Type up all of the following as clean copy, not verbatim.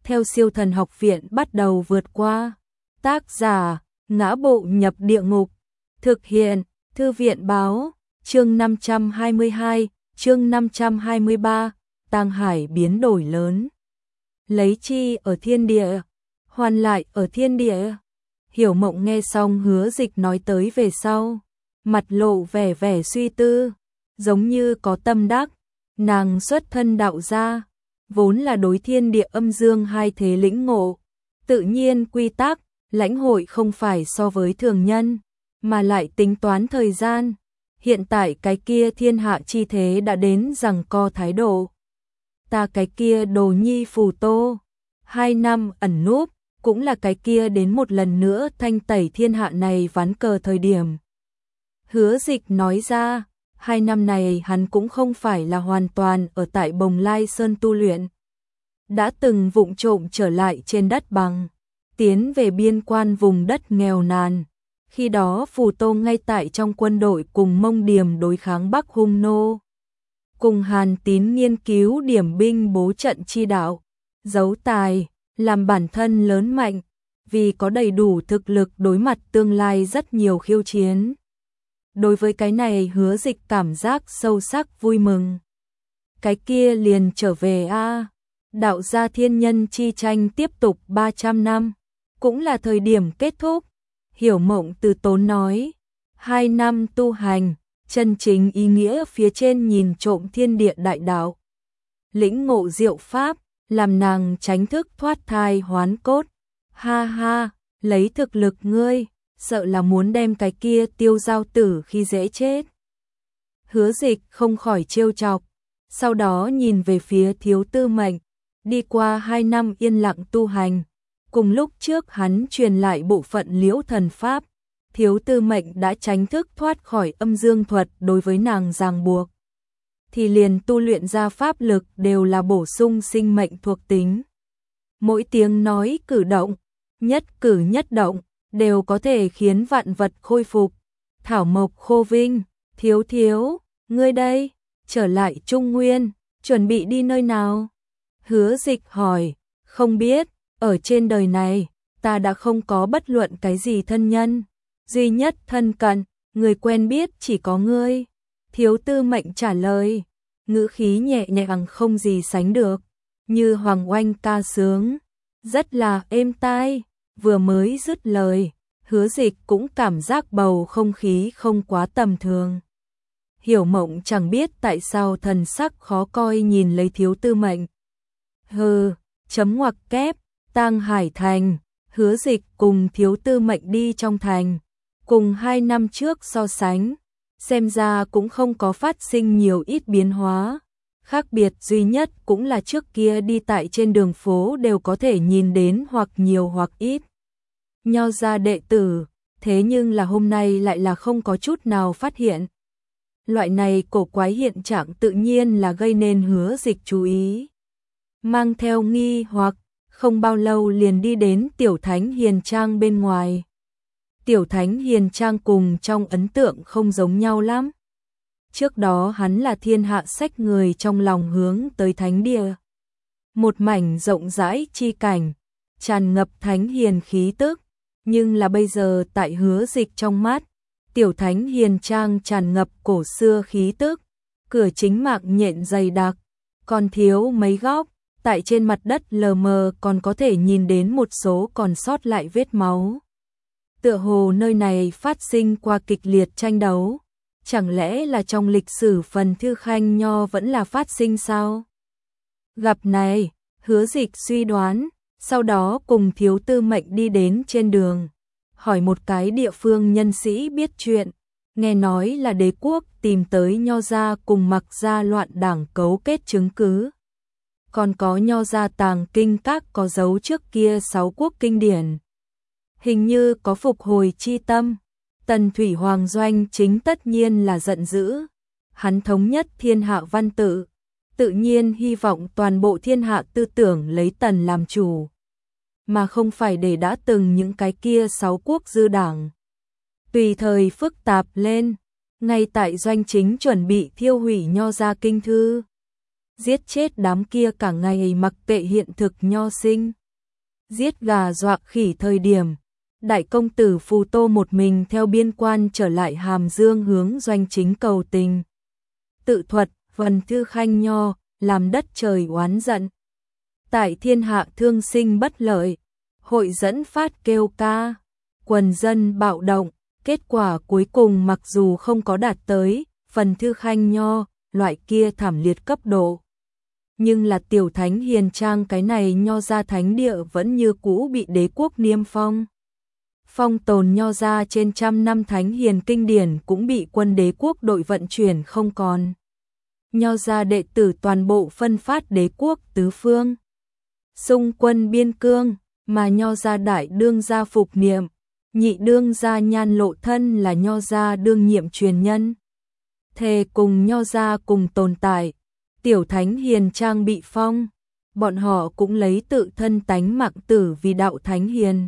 theo Siêu Thần Học Viện bắt đầu vượt qua. Tác giả: Ngã Bộ Nhập Địa Ngục. Thực hiện: Thư viện báo. Chương 522, chương 523, Tang Hải biến đổi lớn. Lấy chi ở thiên địa, hoàn lại ở thiên địa. Hiểu Mộng nghe xong Hứa Dịch nói tới về sau, mặt lộ vẻ suy tư, giống như có tâm đắc. Nàng xuất thân đạo gia, vốn là đối thiên địa âm dương hai thế lĩnh ngộ, tự nhiên quy tắc, lãnh hội không phải so với thường nhân, mà lại tính toán thời gian. Hiện tại cái kia thiên hạ chi thế đã đến giằng co thái độ. Ta cái kia Đồ Nhi Phù Tô, 2 năm ẩn núp, cũng là cái kia đến một lần nữa thanh tẩy thiên hạ này ván cờ thời điểm. Hứa Dịch nói ra, 2 năm này hắn cũng không phải là hoàn toàn ở tại Bồng Lai Sơn tu luyện. Đã từng vụng trộm trở lại trên đất bằng, tiến về biên quan vùng đất nghèo nàn. Khi đó Phù Tô ngay tại trong quân đội cùng Mông Điềm đối kháng Bắc Hung Nô. Cùng Hàn Tín nghiên cứu điểm binh bố trận chi đạo, giấu tài, làm bản thân lớn mạnh, vì có đầy đủ thực lực đối mặt tương lai rất nhiều khiêu chiến. Đối với cái này Hứa Dịch cảm giác sâu sắc vui mừng. Cái kia liền trở về a. Đạo gia thiên nhân chi tranh tiếp tục 300 năm, cũng là thời điểm kết thúc. Hiểu Mộng từ tốn nói, 2 năm tu hành, chân chính ý nghĩa phía trên nhìn trộm thiên địa đại đạo. Lĩnh ngộ diệu pháp, làm nàng tránh thức thoát thai hoán cốt. Ha ha, lấy thực lực ngươi, sợ là muốn đem cái kia Tiêu Giao Tử khi dễ chết. Hứa Dịch không khỏi trêu chọc, sau đó nhìn về phía Thiếu Tư Mệnh, đi qua 2 năm yên lặng tu hành. Cùng lúc trước hắn truyền lại bộ phận Liễu Thần Pháp, Thiếu Tư Mệnh đã tránh thức thoát khỏi âm dương thuật đối với nàng ràng buộc. Thì liền tu luyện ra pháp lực đều là bổ sung sinh mệnh thuộc tính. Mỗi tiếng nói cử động, nhất cử nhất động, đều có thể khiến vạn vật khôi phục. Thảo mộc khô vinh, Thiếu thiếu, ngươi đây, trở lại Trung Nguyên, chuẩn bị đi nơi nào? Hứa Dịch hỏi, không biết. Ở trên đời này, ta đã không có bất luận cái gì thân nhân, duy nhất thân cận, người quen biết chỉ có ngươi. Thiếu Tư Mệnh trả lời, ngữ khí nhẹ nhàng không gì sánh được, như hoàng oanh ca sướng, rất là êm tai. Vừa mới dứt lời, Hứa Dịch cũng cảm giác bầu không khí không quá tầm thường. Hiểu Mộng chẳng biết tại sao thần sắc khó coi nhìn lấy Thiếu Tư Mệnh. Hừ, chấm ngoặc kép. Tang Hải thành, Hứa Dịch cùng Thiếu Tư Mệnh đi trong thành, cùng 2 năm trước so sánh, xem ra cũng không có phát sinh nhiều ít biến hóa. Khác biệt duy nhất cũng là trước kia đi tại trên đường phố đều có thể nhìn đến hoặc nhiều hoặc ít Nho gia đệ tử, thế nhưng là hôm nay lại là không có chút nào phát hiện. Loại này cổ quái hiện trạng tự nhiên là gây nên Hứa Dịch chú ý. Mang theo nghi hoặc, không bao lâu liền đi đến Tiểu Thánh Hiền Trang bên ngoài. Tiểu Thánh Hiền Trang cùng trong ấn tượng không giống nhau lắm. Trước đó hắn là thiên hạ sách người trong lòng hướng tới thánh địa. Một mảnh rộng rãi chi cảnh, tràn ngập thánh hiền khí tức, nhưng là bây giờ tại Hứa Dịch trong mắt, Tiểu Thánh Hiền Trang tràn ngập cổ xưa khí tức, cửa chính mạng nhện dày đặc, còn thiếu mấy góc. Tại trên mặt đất lờ mờ còn có thể nhìn đến một số còn sót lại vết máu. Tựa hồ nơi này phát sinh qua kịch liệt tranh đấu. Chẳng lẽ là trong lịch sử phần thư khanh nho vẫn là phát sinh sao? Gặp này, Hứa Dịch suy đoán, sau đó cùng Thiếu Tư Mệnh đi đến trên đường. Hỏi một cái địa phương nhân sĩ biết chuyện, nghe nói là đế quốc tìm tới nho gia cùng Mặc gia loạn đảng cấu kết chứng cứ. Còn có nho gia tàng kinh các có dấu trước kia 6 quốc kinh điển. Hình như có phục hồi chi tâm. Tần Thủy Hoàng Doanh chính tất nhiên là giận dữ. Hắn thống nhất thiên hạ văn tự, tự nhiên hy vọng toàn bộ thiên hạ tư tưởng lấy Tần làm chủ, mà không phải để đã từng những cái kia 6 quốc dư đảng. Tùy thời phức tạp lên, ngay tại Doanh chính chuẩn bị thiêu hủy nho gia kinh thư. giết chết đám kia cả ngày mặc kệ hiện thực nho sinh. Giết gà dọa khỉ thời điểm, đại công tử Phù Tô một mình theo biên quan trở lại Hàm Dương hướng Doanh Chính cầu tình. Tự thuật, Vân Thư Khanh Nho, làm đất trời oán giận. Tại thiên hạ thương sinh bất lợi, hội dẫn phát kêu ca, quần dân bạo động, kết quả cuối cùng mặc dù không có đạt tới Vân Thư Khanh Nho, loại kia thảm liệt cấp độ. Nhưng là tiểu thánh hiền trang cái này Nho gia thánh địa vẫn như cũ bị đế quốc niêm phong. Phong tồn Nho gia trên trăm năm thánh hiền kinh điển cũng bị quân đế quốc đội vận chuyển không còn. Nho gia đệ tử toàn bộ phân phát đế quốc tứ phương. Xung quân biên cương, mà Nho gia đại đương gia Phục Niệm, nhị đương gia Nhan Lộ Thân là Nho gia đương nhiệm truyền nhân. Thề cùng Nho gia cùng tồn tại, tiểu thánh hiền trang bị phong, bọn họ cũng lấy tự thân tánh mạng tử vì đạo thánh hiền.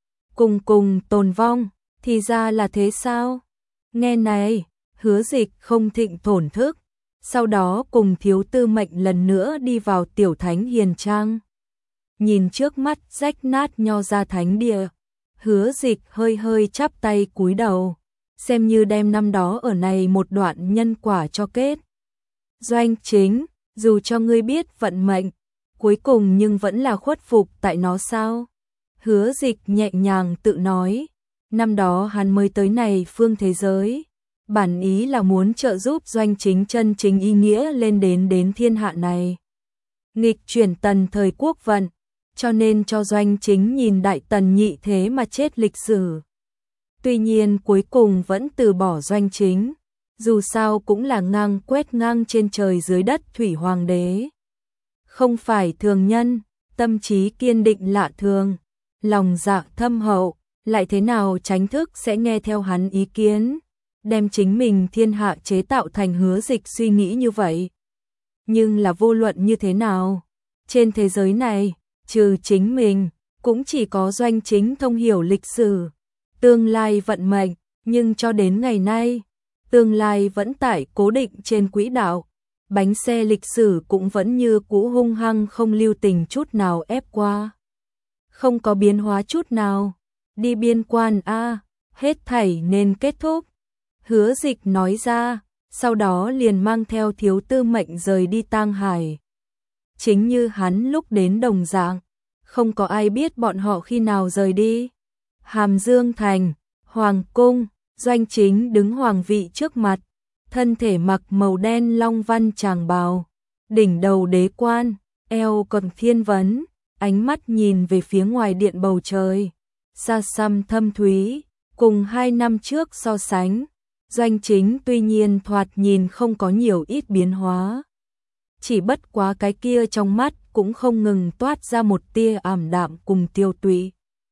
Cùng tồn vong, thì ra là thế sao? Nghe này, Hứa Dịch không thịnh thổn thức, sau đó cùng Thiếu Tư Mệnh lần nữa đi vào tiểu thánh hiền trang. Nhìn trước mắt rách nát Nho gia thánh địa, Hứa Dịch hơi chắp tay cúi đầu, xem như đem năm đó ở này một đoạn nhân quả cho kết. Doanh Chính, dù cho ngươi biết vận mệnh, cuối cùng nhưng vẫn là khuất phục tại nó sao? Hứa Dịch nhẹ nhàng tự nói, năm đó hắn mới tới này phương thế giới, bản ý là muốn trợ giúp Doanh Chính chân chính ý nghĩa lên đến thiên hạ này. Nghịch chuyển tần thời quốc vận, cho nên cho Doanh Chính nhìn đại tần nhị thế mà chết lịch sử. Tuy nhiên cuối cùng vẫn từ bỏ Doanh Chính, dù sao cũng là ngang quét ngang trên trời dưới đất thủy hoàng đế. Không phải thường nhân, tâm trí kiên định lạ thường, lòng dạ thâm hậu, lại thế nào tránh thức sẽ nghe theo hắn ý kiến, đem chính mình thiên hạ chế tạo thành Hứa Dịch suy nghĩ như vậy. Nhưng là vô luận như thế nào, trên thế giới này, trừ chính mình, cũng chỉ có Doanh Chính thông hiểu lịch sử, tương lai vận mệnh, nhưng cho đến ngày nay, tương lai vẫn tại cố định trên quỹ đạo, bánh xe lịch sử cũng vẫn như cũ hung hăng không lưu tình chút nào ép qua. Không có biến hóa chút nào, đi biên quan a, hết thảy nên kết thúc. Hứa Dịch nói ra, sau đó liền mang theo Thiếu Tư Mệnh rời đi Tang Hải. Chính như hắn lúc đến đồng dạng, không có ai biết bọn họ khi nào rời đi. Hàm Dương thành, hoàng cung, Doanh Chính đứng hoàng vị trước mặt, thân thể mặc màu đen long văn tràng bào, đỉnh đầu đế quan, eo còn thiên vấn, ánh mắt nhìn về phía ngoài điện bầu trời, xa xăm thâm thúy, cùng 2 năm trước so sánh, Doanh Chính tuy nhiên thoạt nhìn không có nhiều ít biến hóa. Chỉ bất quá cái kia trong mắt cũng không ngừng toát ra một tia ảm đạm cùng tiêu tụy.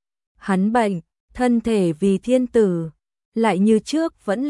Hắn bệnh, thân thể vì thiên tử, lại như trước vẫn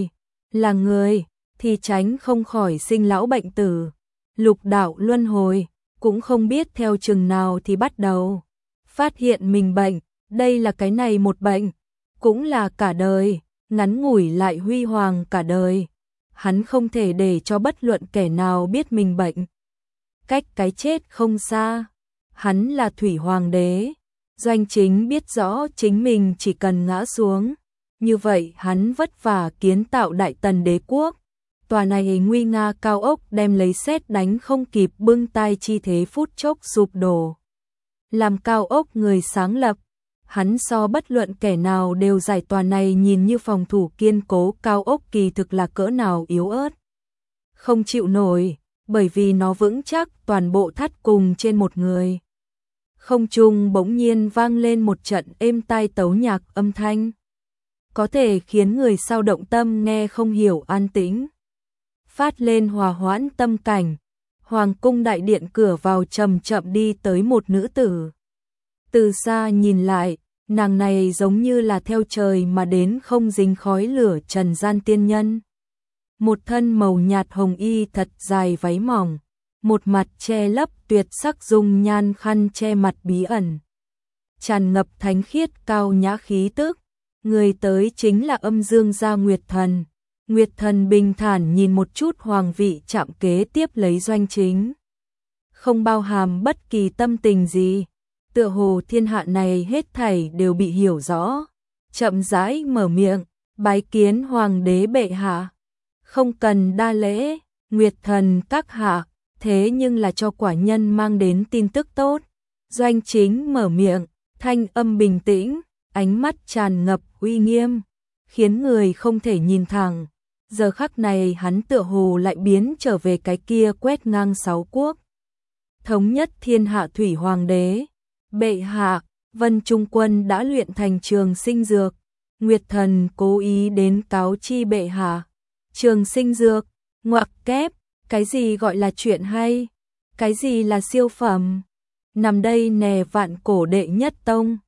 là người, thì tránh không khỏi sinh lão bệnh tử. Lục đạo luân hồi, cũng không biết theo chừng nào thì bắt đầu. Phát hiện mình bệnh, đây là cái này một bệnh, cũng là cả đời, ngắn ngủi lại huy hoàng cả đời. Hắn không thể để cho bất luận kẻ nào biết mình bệnh. Cách cái chết không xa, hắn là thủy hoàng đế. Doanh Chính biết rõ chính mình chỉ cần ngã xuống, như vậy hắn vất vả kiến tạo đại tần đế quốc. Tòa này nguy nga cao ốc đem lấy sét đánh không kịp bưng tay chi thế phút chốc sụp đổ. Làm cao ốc người sáng lập, hắn so bất luận kẻ nào đều giải tòa này nhìn như phòng thủ kiên cố cao ốc kỳ thực là cỡ nào yếu ớt. Không chịu nổi, bởi vì nó vững chắc toàn bộ thắt cùng trên một người. Không trung bỗng nhiên vang lên một trận êm tai tấu nhạc âm thanh. Có thể khiến người sao động tâm nghe không hiểu an tĩnh. Phát lên hòa hoãn tâm cảnh. Hoàng cung đại điện cửa vào chậm chậm đi tới một nữ tử. Từ xa nhìn lại, nàng này giống như là theo trời mà đến không dính khói lửa trần gian tiên nhân. Một thân màu nhạt hồng y thật dài váy mỏng, một mặt che lấp tuyệt sắc dung nhan khăn che mặt bí ẩn. Tràn ngập thánh khiết cao nhã khí tức, người tới chính là Âm Dương gia Nguyệt Thần, Nguyệt Thần bình thản nhìn một chút hoàng vị chạm kế tiếp lấy Doanh Chính. Không bao hàm bất kỳ tâm tình gì, tựa hồ thiên hạ này hết thảy đều bị hiểu rõ. Chậm rãi mở miệng, bái kiến hoàng đế bệ hạ. Không cần đa lễ, Nguyệt Thần các hạ, thế nhưng là cho quả nhân mang đến tin tức tốt. Doanh Chính mở miệng, thanh âm bình tĩnh, ánh mắt tràn ngập uy nghiêm, khiến người không thể nhìn thẳng. Giờ khắc này hắn tựa hồ lại biến trở về cái kia quét ngang 6 quốc, thống nhất thiên hạ thủy hoàng đế. Bệ hạ, Vân Trung Quân đã luyện thành trường sinh dược. Nguyệt Thần cố ý đến cáo chi bệ hạ. Trường sinh dược, ngoặc kép, cái gì gọi là chuyện hay? Cái gì là siêu phẩm? Nằm đây nè vạn cổ đệ nhất tông.